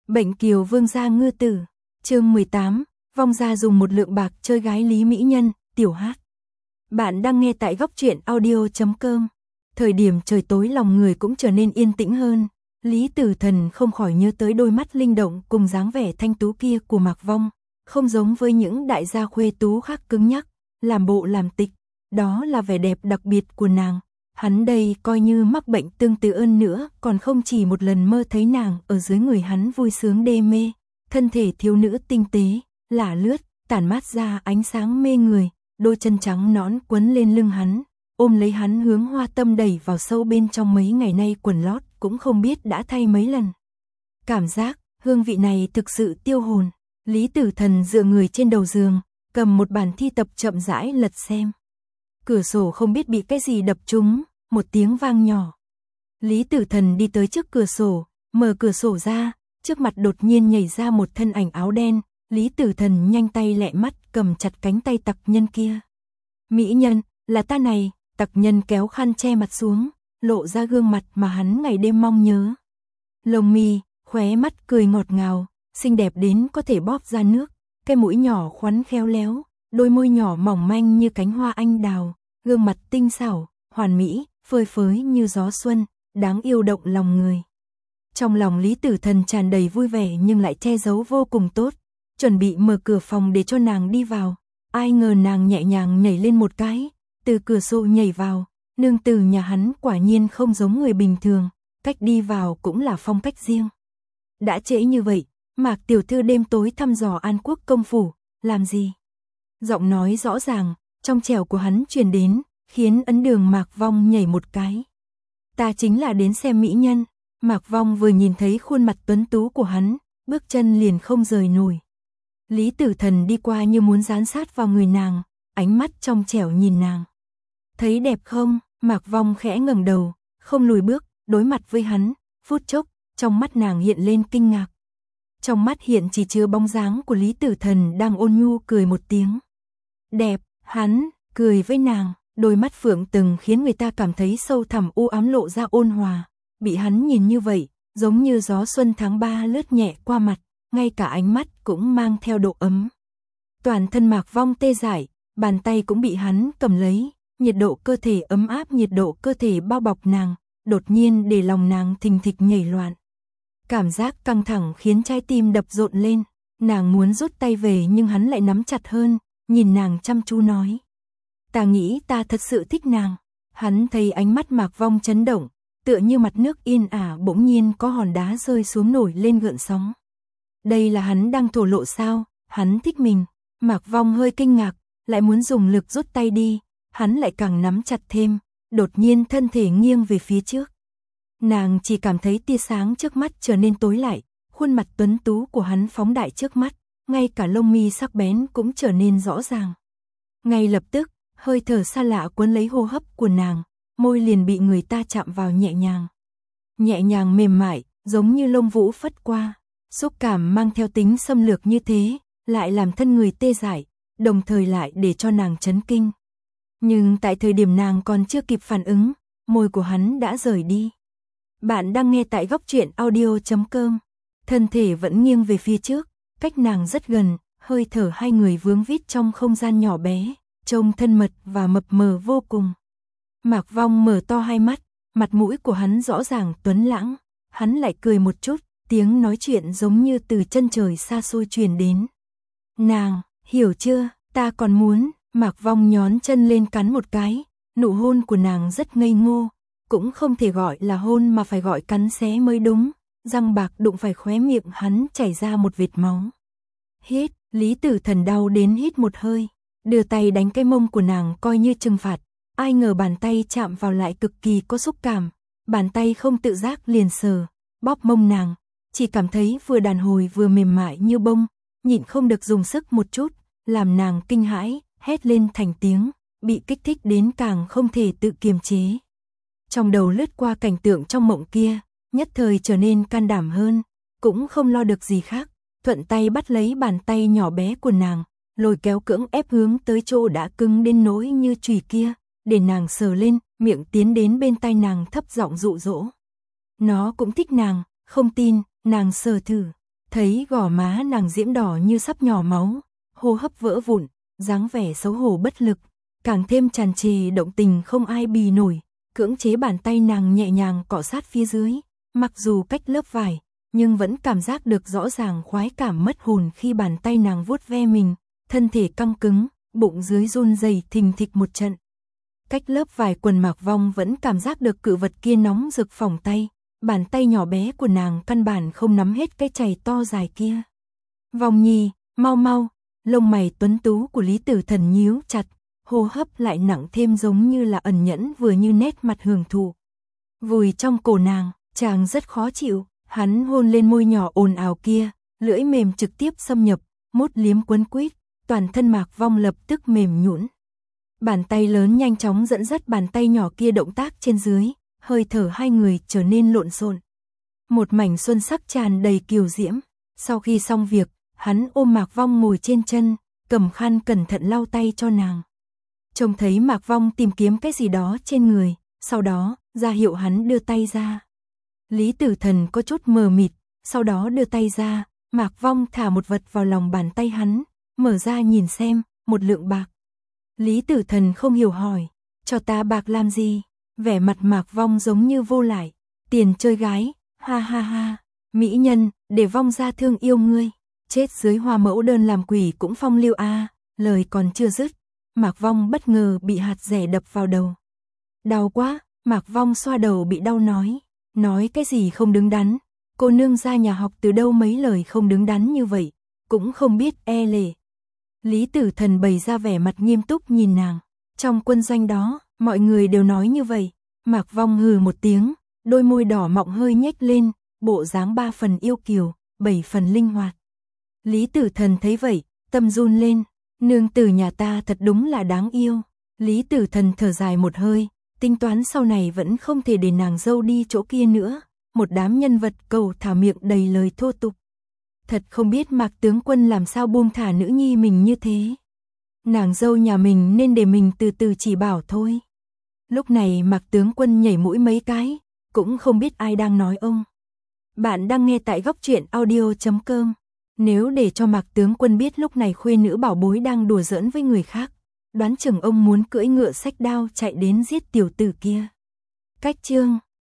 Bệnh kiều vương gia ngư tử, chương 18, vong gia dùng một lượng bạc chơi gái Lý Mỹ Nhân, tiểu hát. Bạn đang nghe tại góc truyện audio.com. Thời điểm trời tối lòng người cũng trở nên yên tĩnh hơn, Lý Tử Thần không khỏi nhớ tới đôi mắt linh động cùng dáng vẻ thanh tú kia của Mạc Vong, không giống với những đại gia khuê tú khác cứng nhắc, làm bộ làm tịch, đó là vẻ đẹp đặc biệt của nàng. Hắn đây coi như mắc bệnh tương tự ơn nữa, còn không chỉ một lần mơ thấy nàng ở dưới người hắn vui sướng đê mê, thân thể thiếu nữ tinh tế, lả lướt, tản mát ra ánh sáng mê người, đôi chân trắng nõn quấn lên lưng hắn, ôm lấy hắn hướng hoa tâm đẩy vào sâu bên trong. Mấy ngày nay quần lót cũng không biết đã thay mấy lần. Cảm giác, hương vị này thực sự tiêu hồn. Lý Tử Thần dựa người trên đầu giường, cầm một bản thi tập chậm rãi lật xem. Cửa sổ không biết bị cái gì đập trúng, một tiếng vang nhỏ. Lý Tử Thần đi tới trước cửa sổ, mở cửa sổ ra, trước mặt đột nhiên nhảy ra một thân ảnh áo đen. Lý Tử Thần nhanh tay lẹ mắt cầm chặt cánh tay tặc nhân kia. Mỹ nhân, là ta này. Tặc nhân kéo khăn che mặt xuống, lộ ra gương mặt mà hắn ngày đêm mong nhớ. Lông mi, khóe mắt cười ngọt ngào, xinh đẹp đến có thể bóp ra nước, cái mũi nhỏ khoắn khéo léo, đôi môi nhỏ mỏng manh như cánh hoa anh đào, gương mặt tinh xảo, hoàn mỹ, phơi phới như gió xuân, đáng yêu động lòng người. Trong lòng Lý Tử Thần tràn đầy vui vẻ nhưng lại che giấu vô cùng tốt, chuẩn bị mở cửa phòng để cho nàng đi vào. Ai ngờ nàng nhẹ nhàng nhảy lên một cái, từ cửa sổ nhảy vào. Nương tử nhà hắn quả nhiên không giống người bình thường, cách đi vào cũng là phong cách riêng. Đã trễ như vậy, Mạc tiểu thư đêm tối thăm dò An Quốc công phủ, làm gì? Giọng nói rõ ràng, trong trẻo của hắn truyền đến, khiến ấn đường Mạc Vong nhảy một cái. Ta chính là đến xem mỹ nhân. Mạc Vong vừa nhìn thấy khuôn mặt tuấn tú của hắn, bước chân liền không rời nổi. Lý Tử Thần đi qua như muốn dán sát vào người nàng, ánh mắt trong trẻo nhìn nàng. Thấy đẹp không? Mạc Vong khẽ ngẩng đầu, không lùi bước, đối mặt với hắn, phút chốc, trong mắt nàng hiện lên kinh ngạc. Trong mắt hiện chỉ chứa bóng dáng của Lý Tử Thần đang ôn nhu cười một tiếng. Đẹp, hắn cười với nàng, đôi mắt phượng từng khiến người ta cảm thấy sâu thẳm u ám lộ ra ôn hòa. Bị hắn nhìn như vậy, giống như gió xuân tháng 3 lướt nhẹ qua mặt, ngay cả ánh mắt cũng mang theo độ ấm. Toàn thân Mạc Vong tê dại, bàn tay cũng bị hắn cầm lấy, nhiệt độ cơ thể ấm áp, nhiệt độ cơ thể bao bọc nàng, đột nhiên để lòng nàng thình thịch nhảy loạn. Cảm giác căng thẳng khiến trái tim đập rộn lên, nàng muốn rút tay về nhưng hắn lại nắm chặt hơn, nhìn nàng chăm chú nói. Ta nghĩ ta thật sự thích nàng. Hắn thấy ánh mắt Mạc Vong chấn động, tựa như mặt nước yên ả bỗng nhiên có hòn đá rơi xuống nổi lên gợn sóng. Đây là hắn đang thổ lộ sao? Hắn thích mình. Mạc Vong hơi kinh ngạc, lại muốn dùng lực rút tay đi, hắn lại càng nắm chặt thêm, đột nhiên thân thể nghiêng về phía trước. Nàng chỉ cảm thấy tia sáng trước mắt trở nên tối lại, khuôn mặt tuấn tú của hắn phóng đại trước mắt, ngay cả lông mi sắc bén cũng trở nên rõ ràng. Ngay lập tức, hơi thở xa lạ cuốn lấy hô hấp của nàng, môi liền bị người ta chạm vào nhẹ nhàng. Nhẹ nhàng mềm mại, giống như lông vũ phất qua, xúc cảm mang theo tính xâm lược như thế, lại làm thân người tê dại, đồng thời lại để cho nàng chấn kinh. Nhưng tại thời điểm nàng còn chưa kịp phản ứng, môi của hắn đã rời đi. Bạn đang nghe tại góc truyện audio.com. Thân thể vẫn nghiêng về phía trước, cách nàng rất gần, hơi thở hai người vướng vít trong không gian nhỏ bé, trông thân mật và mập mờ vô cùng. Mạc Vong mở to hai mắt, mặt mũi của hắn rõ ràng tuấn lãng, hắn lại cười một chút, tiếng nói chuyện giống như từ chân trời xa xôi truyền đến. Nàng, hiểu chưa, ta còn muốn. Mạc Vong nhón chân lên cắn một cái, nụ hôn của nàng rất ngây ngô, cũng không thể gọi là hôn mà phải gọi cắn xé mới đúng, răng bạc đụng phải khóe miệng hắn chảy ra một vệt máu. Hít, Lý Tử Thần đau đến hít một hơi, đưa tay đánh cái mông của nàng coi như trừng phạt, ai ngờ bàn tay chạm vào lại cực kỳ có xúc cảm, bàn tay không tự giác liền sờ, bóp mông nàng, chỉ cảm thấy vừa đàn hồi vừa mềm mại như bông, nhịn không được dùng sức một chút, làm nàng kinh hãi, hét lên thành tiếng, bị kích thích đến càng không thể tự kiềm chế. Trong đầu lướt qua cảnh tượng trong mộng kia, nhất thời trở nên can đảm hơn, cũng không lo được gì khác, thuận tay bắt lấy bàn tay nhỏ bé của nàng, lôi kéo cưỡng ép hướng tới chỗ đã cứng đến nỗi như chùy kia, để nàng sờ lên, miệng tiến đến bên tai nàng thấp giọng dụ dỗ. Nó cũng thích nàng, không tin, nàng sờ thử. thấy gò má nàng diễm đỏ như sắp nhỏ máu, hô hấp vỡ vụn, dáng vẻ xấu hổ bất lực, càng thêm tràn trề động tình không ai bì nổi, cưỡng chế bàn tay nàng nhẹ nhàng cọ sát phía dưới, mặc dù cách lớp vải, nhưng vẫn cảm giác được rõ ràng khoái cảm mất hồn khi bàn tay nàng vuốt ve mình, thân thể căng cứng, bụng dưới run rẩy thình thịch một trận. Cách lớp vải quần Mạc Vong vẫn cảm giác được cự vật kia nóng rực phỏng tay, bàn tay nhỏ bé của nàng căn bản không nắm hết cái chày to dài kia. Vong Nhi, mau mau, lông mày tuấn tú của Lý Tử Thần nhíu chặt, hô hấp lại nặng thêm giống như là ẩn nhẫn vừa như nét mặt hưởng thụ. Vùi trong cổ nàng, chàng rất khó chịu, hắn hôn lên môi nhỏ ồn ào kia, lưỡi mềm trực tiếp xâm nhập, mốt liếm quấn quýt, toàn thân Mạc Vong lập tức mềm nhũn. Bàn tay lớn nhanh chóng dẫn dắt bàn tay nhỏ kia động tác trên dưới, hơi thở hai người trở nên lộn xộn. Một mảnh xuân sắc tràn đầy kiều diễm, sau khi xong việc, hắn ôm Mạc Vong ngồi trên chân, cầm khăn cẩn thận lau tay cho nàng. Trông thấy Mạc Vong tìm kiếm cái gì đó trên người, sau đó, ra hiệu hắn đưa tay ra. Lý Tử Thần có chút mờ mịt, sau đó đưa tay ra, Mạc Vong thả một vật vào lòng bàn tay hắn, mở ra nhìn xem, một lượng bạc. Lý Tử Thần không hiểu hỏi, cho ta bạc làm gì? Vẻ mặt Mạc Vong giống như vô lại, tiền chơi gái, ha ha ha, mỹ nhân, để Vong gia thương yêu ngươi, chết dưới hoa mẫu đơn làm quỷ cũng phong lưu a. Lời còn chưa dứt, Mạc Vong bất ngờ bị hạt rẻ đập vào đầu. Đau quá, Mạc Vong xoa đầu bị đau nói cái gì không đứng đắn, cô nương ra nhà học từ đâu mấy lời không đứng đắn như vậy, cũng không biết e lệ. Lý Tử Thần bày ra vẻ mặt nghiêm túc nhìn nàng, trong quân doanh đó, mọi người đều nói như vậy. Mạc Vong hừ một tiếng, đôi môi đỏ mọng hơi nhếch lên, bộ dáng 3 phần yêu kiều, 7 phần linh hoạt. Lý Tử Thần thấy vậy, tâm run lên, nương tử nhà ta thật đúng là đáng yêu. Lý Tử Thần thở dài một hơi, tính toán sau này vẫn không thể để nàng dâu đi chỗ kia nữa, một đám nhân vật cầu thả miệng đầy lời thô tục. Thật không biết Mạc tướng quân làm sao buông thả nữ nhi mình như thế. Nàng dâu nhà mình nên để mình từ từ chỉ bảo thôi. Lúc này Mạc tướng quân nhảy mũi mấy cái, cũng không biết ai đang nói ông. Bạn đang nghe tại Góc Truyện Audio.com. Nếu để cho Mạc tướng quân biết lúc này khuê nữ bảo bối đang đùa giỡn với người khác, đoán chừng ông muốn cưỡi ngựa xách đao chạy đến giết tiểu tử kia. Cách chương